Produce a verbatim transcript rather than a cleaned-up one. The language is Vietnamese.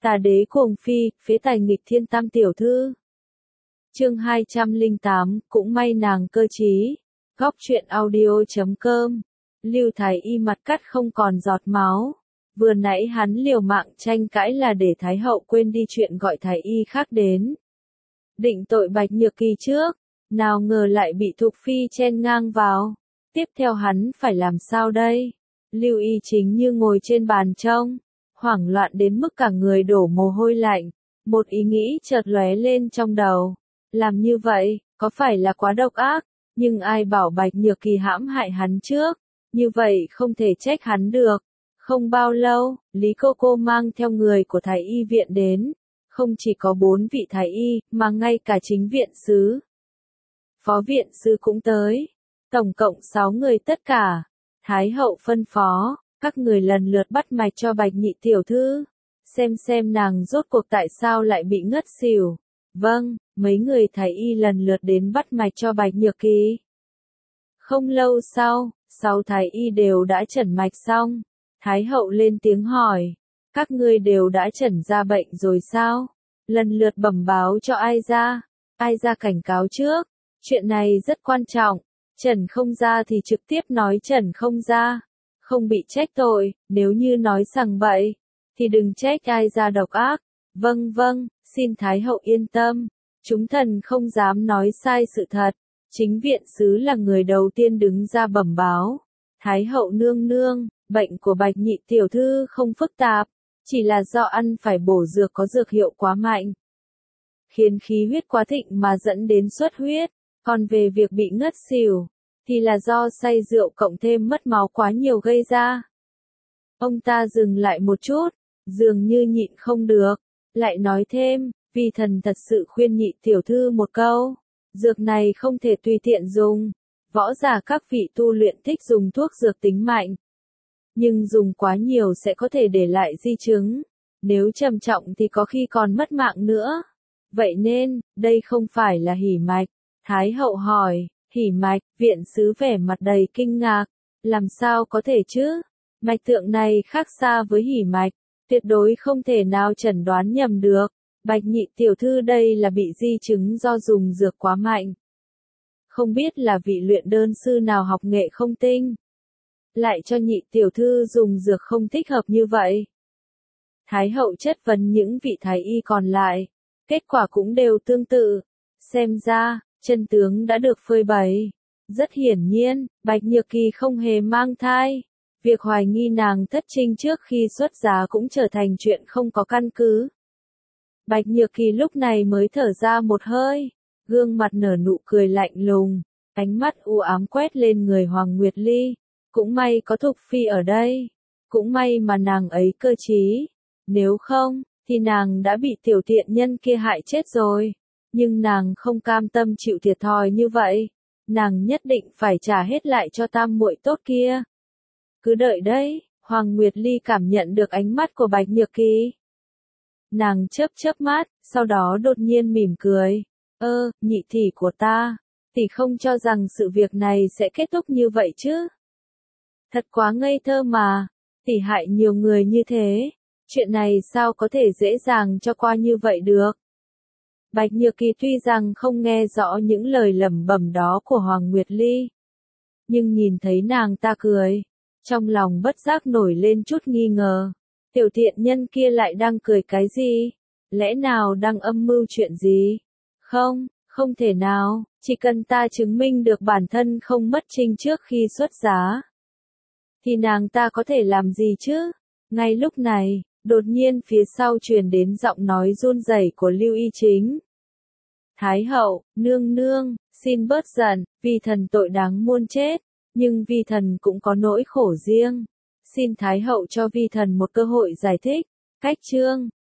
Tà đế cuồng phi, phế tài nghịch thiên tam tiểu thư. Chương hai trăm lẻ tám, cũng may nàng cơ trí. Góc truyện audio chấm com. Lưu Thái Y mặt cắt không còn giọt máu. Vừa nãy hắn liều mạng tranh cãi là để Thái hậu quên đi chuyện gọi Thái Y khác đến. Định tội Bạch Nhược Kỳ trước, nào ngờ lại bị Thục Phi chen ngang vào. Tiếp theo hắn phải làm sao đây? Lưu Y Chính như ngồi trên bàn trông, hoảng loạn đến mức cả người đổ mồ hôi lạnh. Một ý nghĩ chợt lóe lên trong đầu. Làm như vậy, có phải là quá độc ác? Nhưng ai bảo Bạch Nhược Kỳ hãm hại hắn trước? Như vậy không thể trách hắn được. Không bao lâu, Lý Cô Cô mang theo người của Thái Y viện đến. Không chỉ có bốn vị Thái Y, mà ngay cả chính viện sứ. Phó viện sứ cũng tới. Tổng cộng sáu người tất cả. Thái hậu phân phó, các người lần lượt bắt mạch cho Bạch nhị tiểu thư. Xem xem nàng rốt cuộc tại sao lại bị ngất xỉu. Vâng, mấy người Thái Y lần lượt đến bắt mạch cho Bạch Nhược Kỳ. Không lâu sau, sáu Thái Y đều đã chẩn mạch xong. Thái hậu lên tiếng hỏi, các ngươi đều đã chẩn ra bệnh rồi sao? Lần lượt bẩm báo cho ai ra? Ai ra cảnh cáo trước? Chuyện này rất quan trọng. Chẩn không ra thì trực tiếp nói chẩn không ra. Không bị trách tội, nếu như nói sằng bậy, thì đừng trách ai ra độc ác. Vâng vâng, xin Thái hậu yên tâm. Chúng thần không dám nói sai sự thật. Chính viện sứ là người đầu tiên đứng ra bẩm báo. Thái hậu nương nương, bệnh của Bạch nhị tiểu thư không phức tạp, chỉ là do ăn phải bổ dược có dược hiệu quá mạnh, khiến khí huyết quá thịnh mà dẫn đến xuất huyết. Còn về việc bị ngất xỉu, thì là do say rượu cộng thêm mất máu quá nhiều gây ra. Ông ta dừng lại một chút, dường như nhịn không được, lại nói thêm, vì thần thật sự khuyên nhị tiểu thư một câu, dược này không thể tùy tiện dùng. Võ giả các vị tu luyện thích dùng thuốc dược tính mạnh, nhưng dùng quá nhiều sẽ có thể để lại di chứng, nếu trầm trọng thì có khi còn mất mạng nữa. Vậy nên, đây không phải là hỉ mạch. Thái hậu hỏi, hỉ mạch, viện sứ vẻ mặt đầy kinh ngạc, làm sao có thể chứ? Mạch tượng này khác xa với hỉ mạch, tuyệt đối không thể nào chẩn đoán nhầm được. Bạch nhị tiểu thư đây là bị di chứng do dùng dược quá mạnh. Không biết là vị luyện đơn sư nào học nghệ không tinh, lại cho nhị tiểu thư dùng dược không thích hợp như vậy. Thái hậu chất vấn những vị thái y còn lại, kết quả cũng đều tương tự. Xem ra, chân tướng đã được phơi bày. Rất hiển nhiên, Bạch Nhược Kỳ không hề mang thai. Việc hoài nghi nàng thất trinh trước khi xuất giá cũng trở thành chuyện không có căn cứ. Bạch Nhược Kỳ lúc này mới thở ra một hơi, gương mặt nở nụ cười lạnh lùng, ánh mắt u ám quét lên người Hoàng Nguyệt Ly. Cũng may có Thục Phi ở đây, cũng may mà nàng ấy cơ trí, nếu không, thì nàng đã bị tiểu tiện nhân kia hại chết rồi. Nhưng nàng không cam tâm chịu thiệt thòi như vậy, nàng nhất định phải trả hết lại cho tam muội tốt kia. Cứ đợi đấy, Hoàng Nguyệt Ly cảm nhận được ánh mắt của Bạch Nhược Kỳ. Nàng chớp chớp mắt, sau đó đột nhiên mỉm cười, ơ, nhị tỷ của ta, tỷ không cho rằng sự việc này sẽ kết thúc như vậy chứ? Thật quá ngây thơ mà, tỷ hại nhiều người như thế, chuyện này sao có thể dễ dàng cho qua như vậy được? Bạch Nhược Kỳ tuy rằng không nghe rõ những lời lẩm bẩm đó của Hoàng Nguyệt Ly, nhưng nhìn thấy nàng ta cười, trong lòng bất giác nổi lên chút nghi ngờ. Tiểu tiện nhân kia lại đang cười cái gì? Lẽ nào đang âm mưu chuyện gì? Không, không thể nào, chỉ cần ta chứng minh được bản thân không mất trinh trước khi xuất giá, thì nàng ta có thể làm gì chứ? Ngay lúc này, đột nhiên phía sau truyền đến giọng nói run rẩy của Lưu Y Chính. Thái hậu, nương nương, xin bớt giận, vì thần tội đáng muôn chết, nhưng vi thần cũng có nỗi khổ riêng. Xin Thái hậu cho vi thần một cơ hội giải thích. Cách chương